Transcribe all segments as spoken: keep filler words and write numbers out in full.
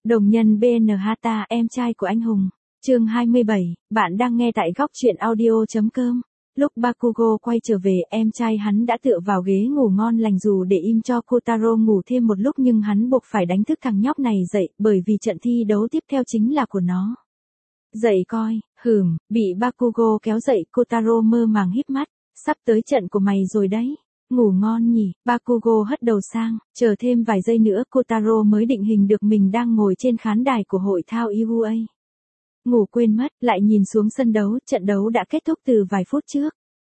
Đồng nhân bê en Hata, em trai của anh hùng. Chương hai mươi bảy, bạn đang nghe tại góc truyện audio.com. Lúc Bakugo quay trở về, em trai hắn đã tựa vào ghế ngủ ngon lành dù để im cho Kotaro ngủ thêm một lúc, nhưng hắn buộc phải đánh thức thằng nhóc này dậy, bởi vì trận thi đấu tiếp theo chính là của nó. Dậy coi, hừm, bị Bakugo kéo dậy, Kotaro mơ màng híp mắt, sắp tới trận của mày rồi đấy. Ngủ ngon nhỉ, Bakugo hất đầu sang, chờ thêm vài giây nữa Kotaro mới định hình được mình đang ngồi trên khán đài của hội thao i u a. Ngủ quên mất, lại nhìn xuống sân đấu, trận đấu đã kết thúc từ vài phút trước.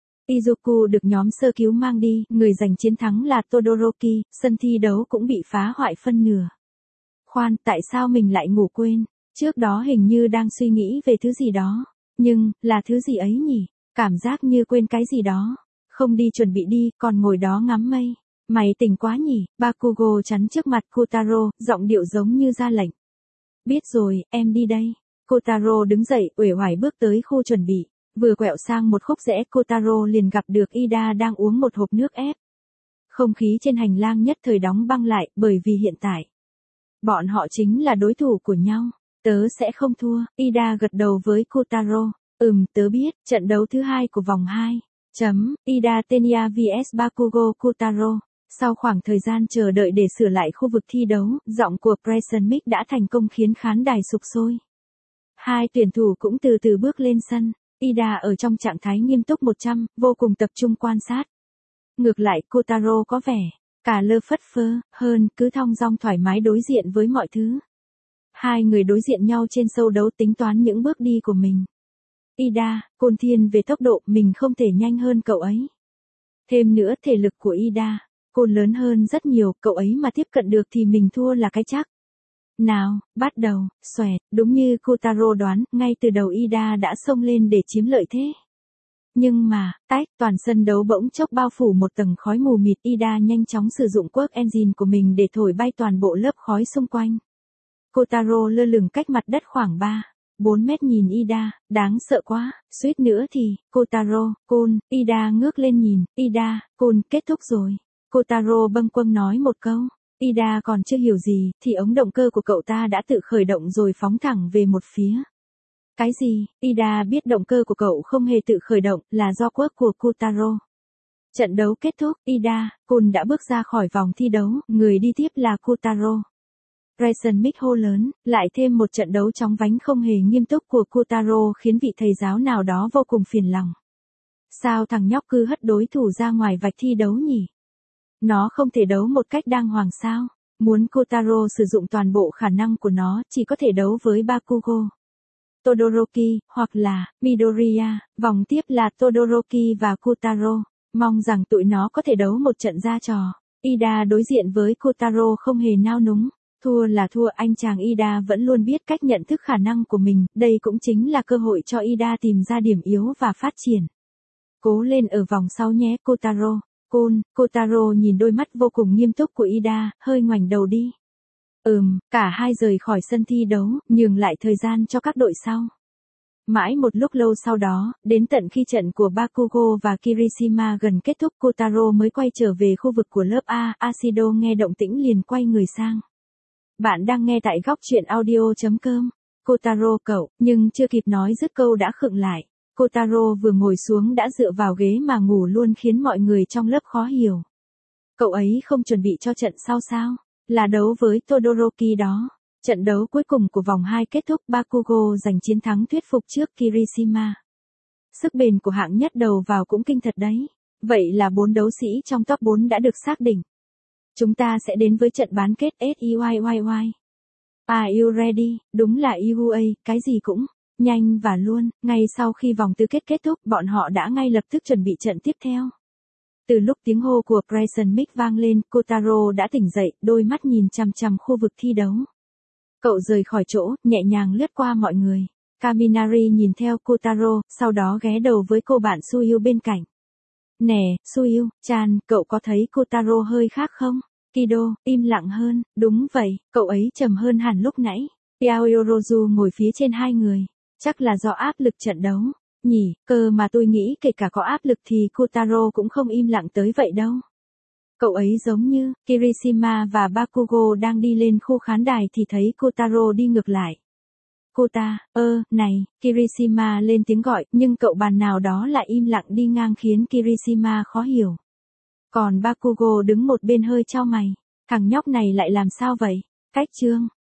Izuku được nhóm sơ cứu mang đi, người giành chiến thắng là Todoroki, sân thi đấu cũng bị phá hoại phân nửa. Khoan, tại sao mình lại ngủ quên? Trước đó hình như đang suy nghĩ về thứ gì đó. Nhưng, là thứ gì ấy nhỉ? Cảm giác như quên cái gì đó. Không đi chuẩn bị đi, còn ngồi đó ngắm mây. Mày tỉnh quá nhỉ? Bakugo chắn trước mặt Kotaro, giọng điệu giống như ra lệnh. Biết rồi, em đi đây. Kotaro đứng dậy, uể oải bước tới khu chuẩn bị. Vừa quẹo sang một khúc rẽ, Kotaro liền gặp được Ida đang uống một hộp nước ép. Không khí trên hành lang nhất thời đóng băng lại, bởi vì hiện tại bọn họ chính là đối thủ của nhau. Tớ sẽ không thua, Ida gật đầu với Kotaro. Ừm, tớ biết, trận đấu thứ hai của vòng hai. Chấm, Ida Tenya vs Bakugo Kotaro. Sau khoảng thời gian chờ đợi để sửa lại khu vực thi đấu, giọng của Preston Mick đã thành công khiến khán đài sục sôi. Hai tuyển thủ cũng từ từ bước lên sân. Ida ở trong trạng thái nghiêm túc một trăm, vô cùng tập trung quan sát. Ngược lại Kotaro có vẻ cả lơ phất phơ, hơn, cứ thong dong thoải mái đối diện với mọi thứ. Hai người đối diện nhau trên sâu đấu tính toán những bước đi của mình. Ida, Côn thiên về tốc độ, mình không thể nhanh hơn cậu ấy. Thêm nữa thể lực của Ida, Côn lớn hơn rất nhiều, cậu ấy mà tiếp cận được thì mình thua là cái chắc. Nào, bắt đầu, xoẹt, đúng như Kotaro đoán, ngay từ đầu Ida đã xông lên để chiếm lợi thế. Nhưng mà, tách, toàn sân đấu bỗng chốc bao phủ một tầng khói mù mịt, Ida nhanh chóng sử dụng quirk engine của mình để thổi bay toàn bộ lớp khói xung quanh. Kotaro lơ lửng cách mặt đất khoảng ba, bốn mét nhìn Ida, đáng sợ quá, suýt nữa thì, Kotaro, Côn, Ida ngước lên nhìn, Ida, Côn, kết thúc rồi. Kotaro bâng quâng nói một câu. Ida còn chưa hiểu gì, thì ống động cơ của cậu ta đã tự khởi động rồi phóng thẳng về một phía. Cái gì? Ida biết động cơ của cậu không hề tự khởi động, là do quirk của Kotaro. Trận đấu kết thúc, Ida, Côn đã bước ra khỏi vòng thi đấu, người đi tiếp là Kotaro. Preston Mick hô lớn, lại thêm một trận đấu chóng vánh không hề nghiêm túc của Kotaro khiến vị thầy giáo nào đó vô cùng phiền lòng. Sao thằng nhóc cứ hất đối thủ ra ngoài vạch thi đấu nhỉ? Nó không thể đấu một cách đàng hoàng sao? Muốn Kotaro sử dụng toàn bộ khả năng của nó, chỉ có thể đấu với Bakugo, Todoroki, hoặc là Midoriya. Vòng tiếp là Todoroki và Kotaro. Mong rằng tụi nó có thể đấu một trận ra trò. Ida đối diện với Kotaro không hề nao núng. Thua là thua, anh chàng Ida vẫn luôn biết cách nhận thức khả năng của mình, đây cũng chính là cơ hội cho Ida tìm ra điểm yếu và phát triển. Cố lên ở vòng sau nhé Kotaro. Côn, Kotaro nhìn đôi mắt vô cùng nghiêm túc của Ida, hơi ngoảnh đầu đi. Ừm, cả hai rời khỏi sân thi đấu, nhường lại thời gian cho các đội sau. Mãi một lúc lâu sau đó, đến tận khi trận của Bakugo và Kirishima gần kết thúc, Kotaro mới quay trở về khu vực của lớp A. Ashido nghe động tĩnh liền quay người sang. Bạn đang nghe tại góc truyện audio.com. Kotaro cậu, nhưng chưa kịp nói dứt câu đã khựng lại. Kotaro vừa ngồi xuống đã dựa vào ghế mà ngủ luôn khiến mọi người trong lớp khó hiểu. Cậu ấy không chuẩn bị cho trận sau sao? Là đấu với Todoroki đó. Trận đấu cuối cùng của vòng hai kết thúc, Bakugo giành chiến thắng thuyết phục trước Kirishima. Sức bền của hạng nhất đầu vào cũng kinh thật đấy. Vậy là bốn đấu sĩ trong top bốn đã được xác định. Chúng ta sẽ đến với trận bán kết ét i i i i. Are you ready? Đúng là i u a, cái gì cũng nhanh và luôn. Ngay sau khi vòng tứ kết kết thúc, bọn họ đã ngay lập tức chuẩn bị trận tiếp theo. Từ lúc tiếng hô của Preston Mick vang lên, Kotaro đã tỉnh dậy, đôi mắt nhìn chằm chằm khu vực thi đấu. Cậu rời khỏi chỗ, nhẹ nhàng lướt qua mọi người. Kaminari nhìn theo Kotaro, sau đó ghé đầu với cô bạn Suyu bên cạnh. Nè, Suyu, chan, cậu có thấy Kotaro hơi khác không? Kido, im lặng hơn, đúng vậy, cậu ấy trầm hơn hẳn lúc nãy. Yaoyorozu ngồi phía trên hai người. Chắc là do áp lực trận đấu. Nhỉ, cơ mà tôi nghĩ kể cả có áp lực thì Kotaro cũng không im lặng tới vậy đâu. Cậu ấy giống như, Kirishima và Bakugo đang đi lên khu khán đài thì thấy Kotaro đi ngược lại. Kota, ơ, này, Kirishima lên tiếng gọi, nhưng cậu bàn nào đó lại im lặng đi ngang khiến Kirishima khó hiểu. Còn Bakugo đứng một bên hơi chau mày, thằng nhóc này lại làm sao vậy? Cách chương